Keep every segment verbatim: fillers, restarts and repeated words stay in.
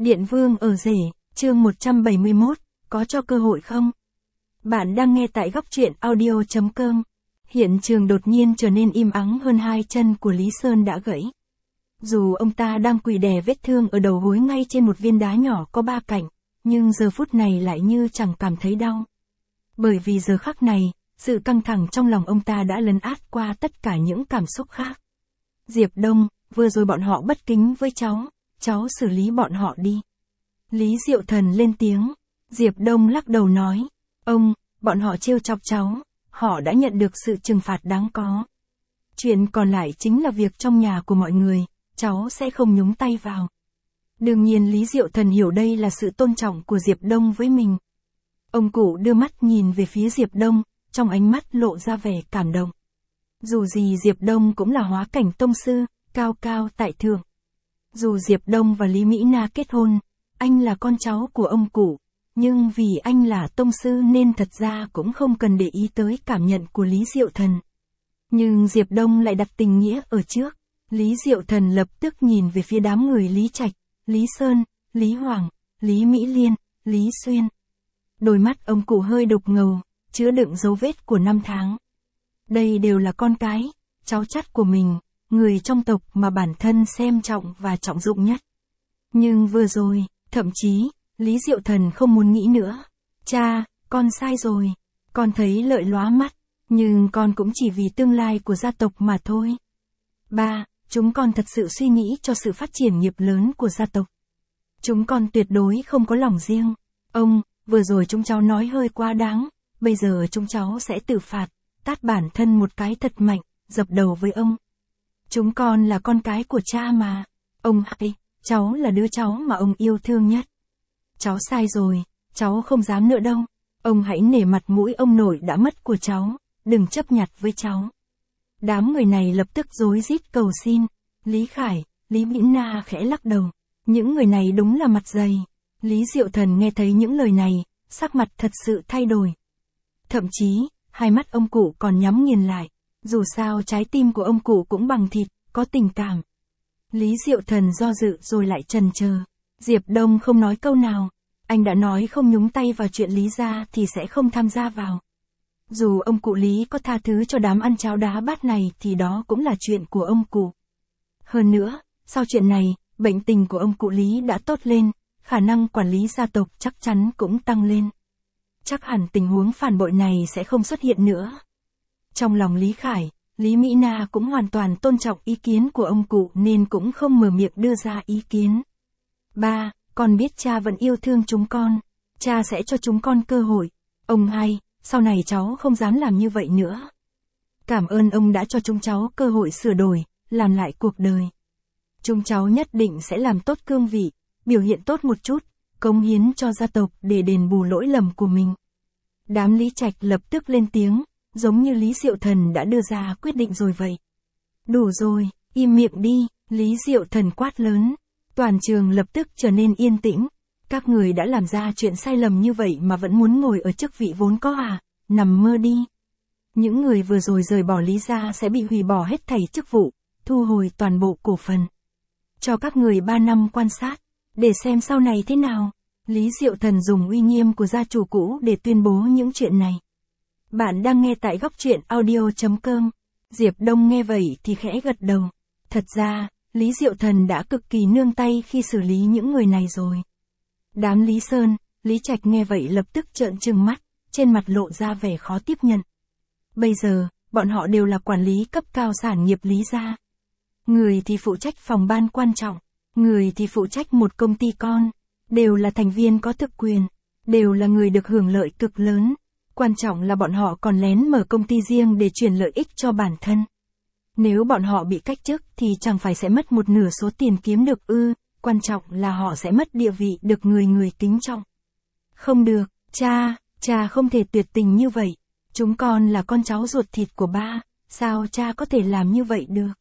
Điện Vương ở rể, chương một trăm bảy mươi mốt, có cho cơ hội không? Bạn đang nghe tại góc truyện audio chấm com. Hiện trường đột nhiên trở nên im ắng hơn hai chân của Lý Sơn đã gãy. Dù ông ta đang quỳ đè vết thương ở đầu gối ngay trên một viên đá nhỏ có ba cạnh, nhưng giờ phút này lại như chẳng cảm thấy đau. Bởi vì giờ khắc này, sự căng thẳng trong lòng ông ta đã lấn át qua tất cả những cảm xúc khác. Diệp Đông, vừa rồi bọn họ bất kính với cháu, cháu xử lý bọn họ đi. Lý Diệu Thần lên tiếng. Diệp Đông lắc đầu nói, ông, bọn họ trêu chọc cháu, họ đã nhận được sự trừng phạt đáng có. Chuyện còn lại chính là việc trong nhà của mọi người, cháu sẽ không nhúng tay vào. Đương nhiên Lý Diệu Thần hiểu đây là sự tôn trọng của Diệp Đông với mình. Ông cụ đưa mắt nhìn về phía Diệp Đông, trong ánh mắt lộ ra vẻ cảm động. Dù gì Diệp Đông cũng là hóa cảnh tông sư, cao cao tại thượng. Dù Diệp Đông và Lý Mỹ Na kết hôn, anh là con cháu của ông cụ, nhưng vì anh là tông sư nên thật ra cũng không cần để ý tới cảm nhận của Lý Diệu Thần. Nhưng Diệp Đông lại đặt tình nghĩa ở trước. Lý Diệu Thần lập tức nhìn về phía đám người Lý Trạch, Lý Sơn, Lý Hoàng, Lý Mỹ Liên, Lý Xuyên. Đôi mắt ông cụ hơi đục ngầu, chứa đựng dấu vết của năm tháng. Đây đều là con cái, cháu chắt của mình, người trong tộc mà bản thân xem trọng và trọng dụng nhất. Nhưng vừa rồi, thậm chí, Lý Diệu Thần không muốn nghĩ nữa. Cha, con sai rồi. Con thấy lợi lóa mắt, nhưng con cũng chỉ vì tương lai của gia tộc mà thôi. Ba, chúng con thật sự suy nghĩ cho sự phát triển nghiệp lớn của gia tộc. Chúng con tuyệt đối không có lòng riêng. Ông, vừa rồi chúng cháu nói hơi quá đáng, bây giờ chúng cháu sẽ tự phạt, tát bản thân một cái thật mạnh, dập đầu với ông. Chúng con là con cái của cha mà. Ông hãy, cháu là đứa cháu mà ông yêu thương nhất. Cháu sai rồi, cháu không dám nữa đâu. Ông hãy nể mặt mũi ông nội đã mất của cháu, đừng chấp nhặt với cháu. Đám người này lập tức rối rít cầu xin. Lý Khải, Lý Mỹ Na khẽ lắc đầu. Những người này đúng là mặt dày. Lý Diệu Thần nghe thấy những lời này, sắc mặt thật sự thay đổi. Thậm chí, hai mắt ông cụ còn nhắm nghiền lại. Dù sao trái tim của ông cụ cũng bằng thịt, có tình cảm. Lý Diệu Thần do dự rồi lại chần chờ. Diệp Đông không nói câu nào. Anh đã nói không nhúng tay vào chuyện Lý gia thì sẽ không tham gia vào. Dù ông cụ Lý có tha thứ cho đám ăn cháo đá bát này thì đó cũng là chuyện của ông cụ. Hơn nữa, sau chuyện này, bệnh tình của ông cụ Lý đã tốt lên, khả năng quản lý gia tộc chắc chắn cũng tăng lên. Chắc hẳn tình huống phản bội này sẽ không xuất hiện nữa. Trong lòng Lý Khải, Lý Mỹ Na cũng hoàn toàn tôn trọng ý kiến của ông cụ nên cũng không mở miệng đưa ra ý kiến. Ba, con biết cha vẫn yêu thương chúng con. Cha sẽ cho chúng con cơ hội. Ông hai, sau này cháu không dám làm như vậy nữa. Cảm ơn ông đã cho chúng cháu cơ hội sửa đổi, làm lại cuộc đời. Chúng cháu nhất định sẽ làm tốt cương vị, biểu hiện tốt một chút, cống hiến cho gia tộc để đền bù lỗi lầm của mình. Đám Lý Trạch lập tức lên tiếng, giống như Lý Diệu Thần đã đưa ra quyết định rồi vậy. Đủ rồi, im miệng đi, Lý Diệu Thần quát lớn. Toàn trường lập tức trở nên yên tĩnh. Các người đã làm ra chuyện sai lầm như vậy mà vẫn muốn ngồi ở chức vị vốn có à, nằm mơ đi. Những người vừa rồi rời bỏ Lý gia sẽ bị hủy bỏ hết thảy chức vụ, thu hồi toàn bộ cổ phần. Cho các người ba năm quan sát, để xem sau này thế nào. Lý Diệu Thần dùng uy nghiêm của gia chủ cũ để tuyên bố những chuyện này. Bạn đang nghe tại góc truyện audio chấm com. Diệp Đông nghe vậy thì khẽ gật đầu. Thật ra, Lý Diệu Thần đã cực kỳ nương tay khi xử lý những người này rồi. Đám Lý Sơn, Lý Trạch nghe vậy lập tức trợn trừng mắt, trên mặt lộ ra vẻ khó tiếp nhận. Bây giờ, bọn họ đều là quản lý cấp cao sản nghiệp Lý gia. Người thì phụ trách phòng ban quan trọng, người thì phụ trách một công ty con, đều là thành viên có thực quyền, đều là người được hưởng lợi cực lớn. Quan trọng là bọn họ còn lén mở công ty riêng để truyền lợi ích cho bản thân. Nếu bọn họ bị cách chức thì chẳng phải sẽ mất một nửa số tiền kiếm được ư, quan trọng là họ sẽ mất địa vị được người người kính trọng. Không được, cha, cha không thể tuyệt tình như vậy. Chúng con là con cháu ruột thịt của ba, sao cha có thể làm như vậy được?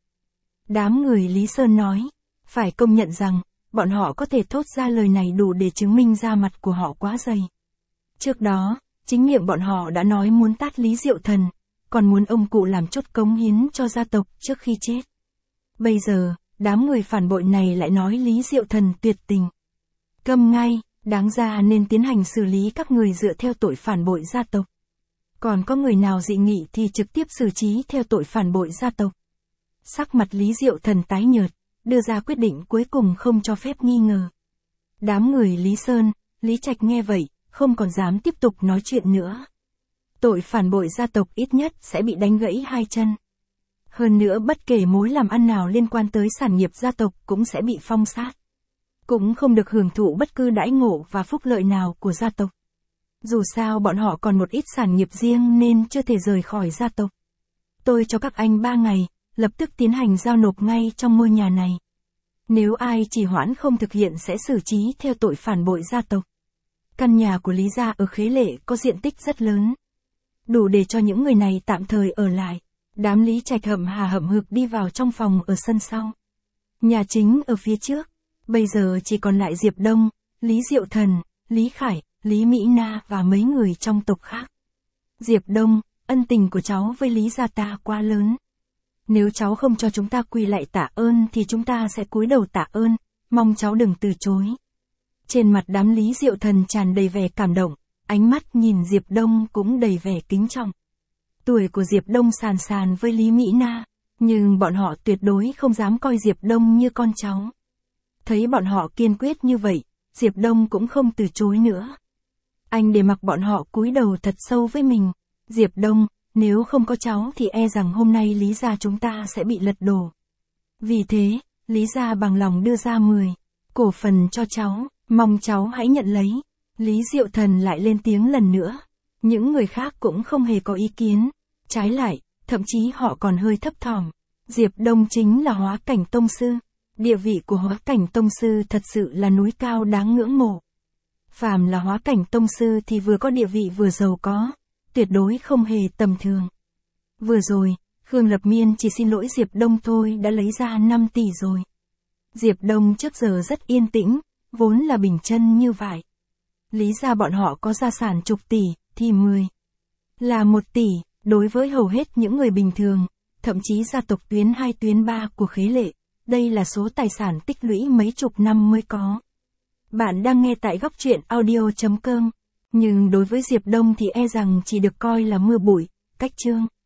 Đám người Lý Sơn nói, phải công nhận rằng, bọn họ có thể thốt ra lời này đủ để chứng minh da mặt của họ quá dày. Trước đó, chính miệng bọn họ đã nói muốn tát Lý Diệu Thần, còn muốn ông cụ làm chốt cống hiến cho gia tộc trước khi chết. Bây giờ, đám người phản bội này lại nói Lý Diệu Thần tuyệt tình. Câm ngay, đáng ra nên tiến hành xử lý các người dựa theo tội phản bội gia tộc. Còn có người nào dị nghị thì trực tiếp xử trí theo tội phản bội gia tộc. Sắc mặt Lý Diệu Thần tái nhợt, đưa ra quyết định cuối cùng không cho phép nghi ngờ. Đám người Lý Sơn, Lý Trạch nghe vậy, không còn dám tiếp tục nói chuyện nữa. Tội phản bội gia tộc ít nhất sẽ bị đánh gãy hai chân. Hơn nữa bất kể mối làm ăn nào liên quan tới sản nghiệp gia tộc cũng sẽ bị phong sát. Cũng không được hưởng thụ bất cứ đãi ngộ và phúc lợi nào của gia tộc. Dù sao bọn họ còn một ít sản nghiệp riêng nên chưa thể rời khỏi gia tộc. Tôi cho các anh ba ngày, lập tức tiến hành giao nộp ngay trong ngôi nhà này. Nếu ai trì hoãn không thực hiện sẽ xử trí theo tội phản bội gia tộc. Căn nhà của Lý gia ở Khế Lệ có diện tích rất lớn. Đủ để cho những người này tạm thời ở lại. Đám Lý Trạch hậm hà hậm hực đi vào trong phòng ở sân sau. Nhà chính ở phía trước. Bây giờ chỉ còn lại Diệp Đông, Lý Diệu Thần, Lý Khải, Lý Mỹ Na và mấy người trong tộc khác. Diệp Đông, ân tình của cháu với Lý gia ta quá lớn. Nếu cháu không cho chúng ta quỳ lại tạ ơn thì chúng ta sẽ cúi đầu tạ ơn, mong cháu đừng từ chối. Trên mặt đám Lý Diệu Thần tràn đầy vẻ cảm động, ánh mắt nhìn Diệp Đông cũng đầy vẻ kính trọng. Tuổi của Diệp Đông sàn sàn với Lý Mỹ Na, nhưng bọn họ tuyệt đối không dám coi Diệp Đông như con cháu. Thấy bọn họ kiên quyết như vậy, Diệp Đông cũng không từ chối nữa. Anh để mặc bọn họ cúi đầu thật sâu với mình. Diệp Đông, nếu không có cháu thì e rằng hôm nay Lý gia chúng ta sẽ bị lật đổ. Vì thế, Lý gia bằng lòng đưa ra mười cổ phần cho cháu, mong cháu hãy nhận lấy. Lý Diệu Thần lại lên tiếng lần nữa. Những người khác cũng không hề có ý kiến. Trái lại, thậm chí họ còn hơi thấp thỏm. Diệp Đông chính là Hóa Cảnh Tông Sư. Địa vị của Hóa Cảnh Tông Sư thật sự là núi cao đáng ngưỡng mộ. Phàm là Hóa Cảnh Tông Sư thì vừa có địa vị vừa giàu có, tuyệt đối không hề tầm thường. Vừa rồi, Khương Lập Miên chỉ xin lỗi Diệp Đông thôi đã lấy ra năm tỷ rồi. Diệp Đông trước giờ rất yên tĩnh, vốn là bình chân như vậy. Lý ra bọn họ có gia sản chục tỷ, thì mười là một tỷ, đối với hầu hết những người bình thường, thậm chí gia tộc tuyến hai tuyến ba của Khế Lệ, đây là số tài sản tích lũy mấy chục năm mới có. Bạn đang nghe tại góc truyện audio chấm com, nhưng đối với Diệp Đông thì e rằng chỉ được coi là mưa bụi, cách chương.